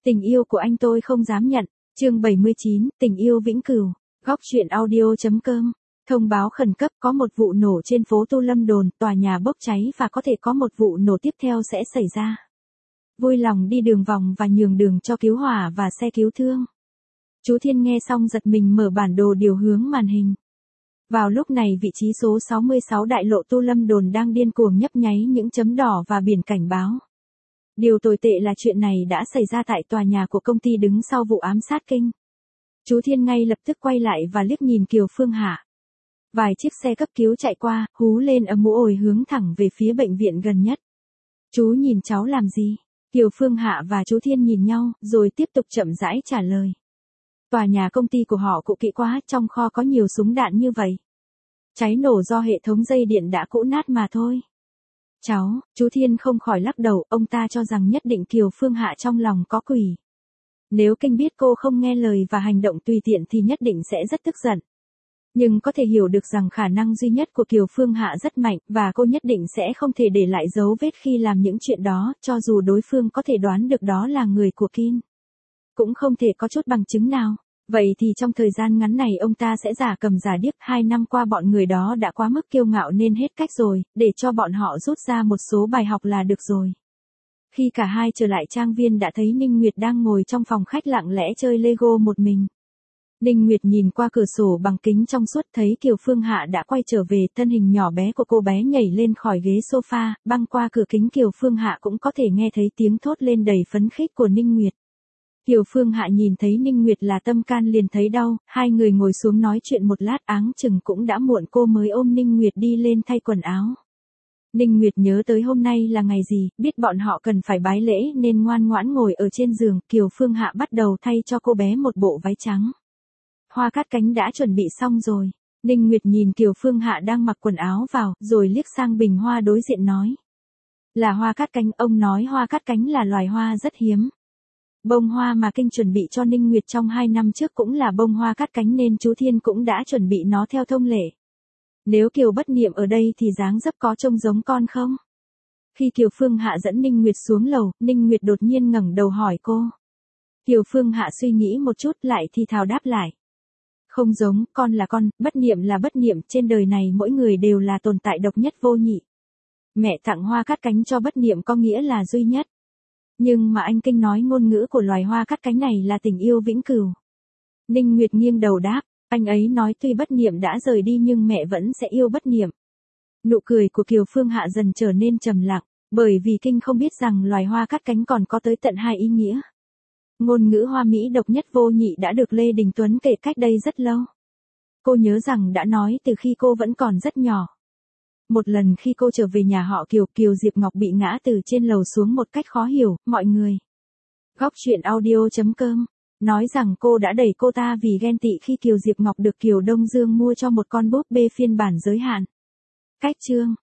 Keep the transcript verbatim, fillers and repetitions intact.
Tình yêu của anh tôi không dám nhận. Chương bảy mươi chín, tình yêu vĩnh cửu. Góc truyện audio.com. Thông báo khẩn cấp, có một vụ nổ trên phố Tu Lâm Đồn, tòa nhà bốc cháy và có thể có một vụ nổ tiếp theo sẽ xảy ra. Vui lòng đi đường vòng và nhường đường cho cứu hỏa và xe cứu thương. Chú Thiên nghe xong giật mình mở bản đồ điều hướng màn hình. Vào lúc này vị trí số sáu mươi sáu đại lộ Tu Lâm Đồn đang điên cuồng nhấp nháy những chấm đỏ và biển cảnh báo. Điều tồi tệ là chuyện này đã xảy ra tại tòa nhà của công ty đứng sau vụ ám sát kinh. Chú Thiên ngay lập tức quay lại và liếc nhìn Kiều Phương Hạ. Vài chiếc xe cấp cứu chạy qua, hú lên ầm ĩ ồi hướng thẳng về phía bệnh viện gần nhất. Chú nhìn cháu làm gì? Kiều Phương Hạ và chú Thiên nhìn nhau, rồi tiếp tục chậm rãi trả lời. Tòa nhà công ty của họ cũ kỹ quá, trong kho có nhiều súng đạn như vậy. Cháy nổ do hệ thống dây điện đã cũ nát mà thôi. Cháu, chú Thiên không khỏi lắc đầu, ông ta cho rằng nhất định Kiều Phương Hạ trong lòng có quỷ. Nếu Kinh biết cô không nghe lời và hành động tùy tiện thì nhất định sẽ rất tức giận. Nhưng có thể hiểu được rằng khả năng duy nhất của Kiều Phương Hạ rất mạnh, và cô nhất định sẽ không thể để lại dấu vết khi làm những chuyện đó, cho dù đối phương có thể đoán được đó là người của Kin. Cũng không thể có chút bằng chứng nào. Vậy thì trong thời gian ngắn này ông ta sẽ giả cầm giả điếc. Hai năm qua bọn người đó đã quá mức kiêu ngạo nên hết cách rồi, để cho bọn họ rút ra một số bài học là được rồi. Khi cả hai trở lại trang viên đã thấy Ninh Nguyệt đang ngồi trong phòng khách lặng lẽ chơi Lego một mình. Ninh Nguyệt nhìn qua cửa sổ bằng kính trong suốt thấy Kiều Phương Hạ đã quay trở về, thân hình nhỏ bé của cô bé nhảy lên khỏi ghế sofa, băng qua cửa kính Kiều Phương Hạ cũng có thể nghe thấy tiếng thốt lên đầy phấn khích của Ninh Nguyệt. Kiều Phương Hạ nhìn thấy Ninh Nguyệt là tâm can liền thấy đau, hai người ngồi xuống nói chuyện một lát áng chừng cũng đã muộn cô mới ôm Ninh Nguyệt đi lên thay quần áo. Ninh Nguyệt nhớ tới hôm nay là ngày gì, biết bọn họ cần phải bái lễ nên ngoan ngoãn ngồi ở trên giường, Kiều Phương Hạ bắt đầu thay cho cô bé một bộ váy trắng. Hoa cát cánh đã chuẩn bị xong rồi. Ninh Nguyệt nhìn Kiều Phương Hạ đang mặc quần áo vào, rồi liếc sang bình hoa đối diện nói. Là hoa cát cánh, ông nói hoa cát cánh là loài hoa rất hiếm. Bông hoa mà Kinh chuẩn bị cho Ninh Nguyệt trong hai năm trước cũng là bông hoa cát cánh nên chú Thiên cũng đã chuẩn bị nó theo thông lệ. Nếu Kiều Bất Niệm ở đây thì dáng dấp có trông giống con không? Khi Kiều Phương Hạ dẫn Ninh Nguyệt xuống lầu, Ninh Nguyệt đột nhiên ngẩng đầu hỏi cô. Kiều Phương Hạ suy nghĩ một chút lại thì thào đáp lại. Không giống, con là con, Bất Niệm là Bất Niệm, trên đời này mỗi người đều là tồn tại độc nhất vô nhị. Mẹ tặng hoa cát cánh cho Bất Niệm có nghĩa là duy nhất. Nhưng mà anh Kinh nói ngôn ngữ của loài hoa cát cánh này là tình yêu vĩnh cửu. Ninh Nguyệt nghiêng đầu đáp, anh ấy nói tuy Bất Niệm đã rời đi nhưng mẹ vẫn sẽ yêu Bất Niệm. Nụ cười của Kiều Phương Hạ dần trở nên trầm lặng, bởi vì Kinh không biết rằng loài hoa cát cánh còn có tới tận hai ý nghĩa. Ngôn ngữ hoa mỹ độc nhất vô nhị đã được Lê Đình Tuấn kể cách đây rất lâu. Cô nhớ rằng đã nói từ khi cô vẫn còn rất nhỏ. Một lần khi cô trở về nhà họ Kiều, Kiều Diệp Ngọc bị ngã từ trên lầu xuống một cách khó hiểu, mọi người. Góc truyện audio.com nói rằng cô đã đẩy cô ta vì ghen tị khi Kiều Diệp Ngọc được Kiều Đông Dương mua cho một con búp bê phiên bản giới hạn. Cách chương